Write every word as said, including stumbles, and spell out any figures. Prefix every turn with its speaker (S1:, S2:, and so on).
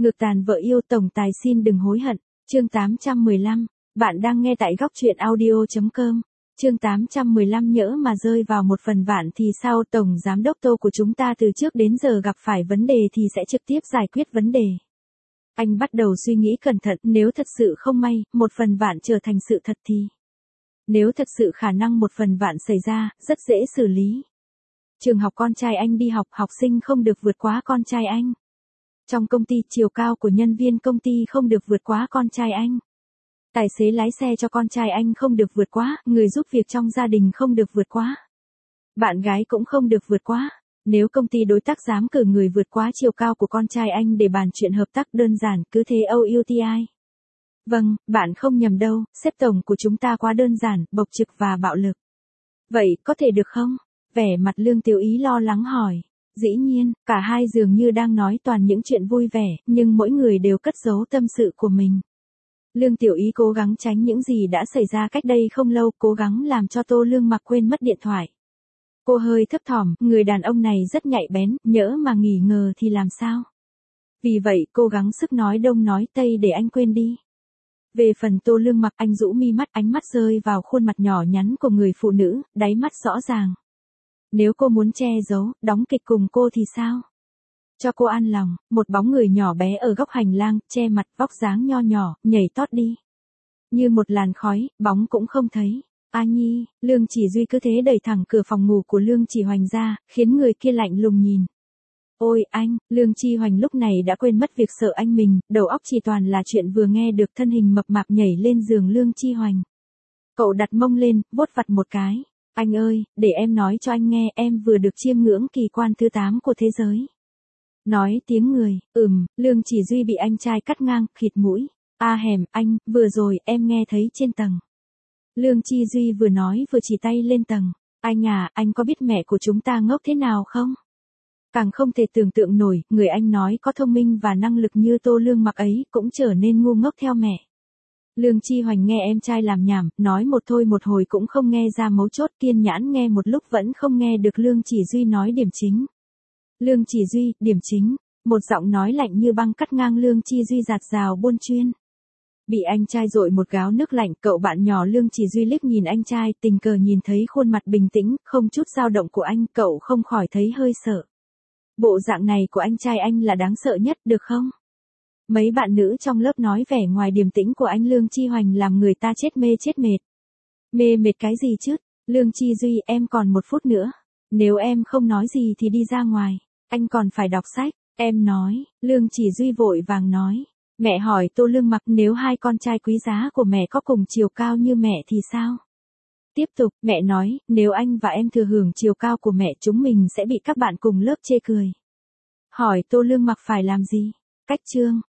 S1: Ngược tàn vợ yêu tổng tài xin đừng hối hận. Chương tám trăm mười lăm. Bạn đang nghe tại góc truyện audio chấm com. Chương tám trăm mười lăm nhỡ mà rơi vào một phần vạn thì sao? Tổng giám đốc Tô của chúng ta từ trước đến giờ gặp phải vấn đề thì sẽ trực tiếp giải quyết vấn đề. Anh bắt đầu suy nghĩ cẩn thận, nếu thật sự không may, một phần vạn trở thành sự thật thì... Nếu thật sự khả năng một phần vạn xảy ra, rất dễ xử lý. Trường học con trai anh đi học, học sinh không được vượt quá con trai anh. Trong công ty, chiều cao của nhân viên công ty không được vượt quá con trai anh. Tài xế lái xe cho con trai anh không được vượt quá, người giúp việc trong gia đình không được vượt quá. Bạn gái cũng không được vượt quá. Nếu công ty đối tác dám cử người vượt quá chiều cao của con trai anh để bàn chuyện hợp tác đơn giản, cứ thế o u tê i. Vâng, bạn không nhầm đâu, sếp tổng của chúng ta quá đơn giản, bộc trực và bạo lực. Vậy, có thể được không? Vẻ mặt Lương Tiểu Ý lo lắng hỏi. Dĩ nhiên, cả hai dường như đang nói toàn những chuyện vui vẻ, nhưng mỗi người đều cất giấu tâm sự của mình. Lương Tiểu Ý cố gắng tránh những gì đã xảy ra cách đây không lâu, cố gắng làm cho Tô Lương Mặc quên mất điện thoại. Cô hơi thấp thỏm, người đàn ông này rất nhạy bén, nhỡ mà nghỉ ngờ thì làm sao? Vì vậy, cô gắng sức nói đông nói tây để anh quên đi. Về phần Tô Lương Mặc, anh rũ mi mắt, ánh mắt rơi vào khuôn mặt nhỏ nhắn của người phụ nữ, đáy mắt rõ ràng. Nếu cô muốn che giấu, đóng kịch cùng cô thì sao? Cho cô an lòng, một bóng người nhỏ bé ở góc hành lang, che mặt, vóc dáng nho nhỏ, nhảy tót đi. Như một làn khói, bóng cũng không thấy. A Nhi, Lương Chỉ Duy cứ thế đẩy thẳng cửa phòng ngủ của Lương Chỉ Hoành ra, khiến người kia lạnh lùng nhìn. Ôi anh, Lương Chi Hoành lúc này đã quên mất việc sợ anh mình, đầu óc chỉ toàn là chuyện vừa nghe được, thân hình mập mạp nhảy lên giường Lương Chi Hoành. Cậu đặt mông lên, vuốt vặt một cái. Anh ơi, để em nói cho anh nghe, em vừa được chiêm ngưỡng kỳ quan thứ tám của thế giới. Nói tiếng người, ừm, Lương Chỉ Duy bị anh trai cắt ngang, khịt mũi. A hèm, anh, vừa rồi, em nghe thấy trên tầng. Lương Chi Duy vừa nói vừa chỉ tay lên tầng. Anh à, anh có biết mẹ của chúng ta ngốc thế nào không? Càng không thể tưởng tượng nổi, người anh nói có thông minh và năng lực như Tô Lương Mặc ấy, cũng trở nên ngu ngốc theo mẹ. Lương Chi Hoành nghe em trai làm nhảm, nói một thôi một hồi cũng không nghe ra mấu chốt, kiên nhãn nghe một lúc vẫn không nghe được Lương Chỉ Duy nói điểm chính. Lương Chỉ Duy, điểm chính, một giọng nói lạnh như băng cắt ngang Lương Chi Duy giạt rào buôn chuyên. Bị anh trai dội một gáo nước lạnh, cậu bạn nhỏ Lương Chỉ Duy liếc nhìn anh trai, tình cờ nhìn thấy khuôn mặt bình tĩnh, không chút dao động của anh, cậu không khỏi thấy hơi sợ. Bộ dạng này của anh trai anh là đáng sợ nhất, được không? Mấy bạn nữ trong lớp nói vẻ ngoài điềm tĩnh của anh Lương Chi Hoành làm người ta chết mê chết mệt. Mê mệt cái gì chứ? Lương Chi Duy, em còn một phút nữa. Nếu em không nói gì thì đi ra ngoài. Anh còn phải đọc sách. Em nói. Lương Chỉ Duy vội vàng nói. Mẹ hỏi Tô Lương Mặc, nếu hai con trai quý giá của mẹ có cùng chiều cao như mẹ thì sao? Tiếp tục, mẹ nói, nếu anh và em thừa hưởng chiều cao của mẹ, chúng mình sẽ bị các bạn cùng lớp chê cười. Hỏi Tô Lương Mặc phải làm gì? Cách chương.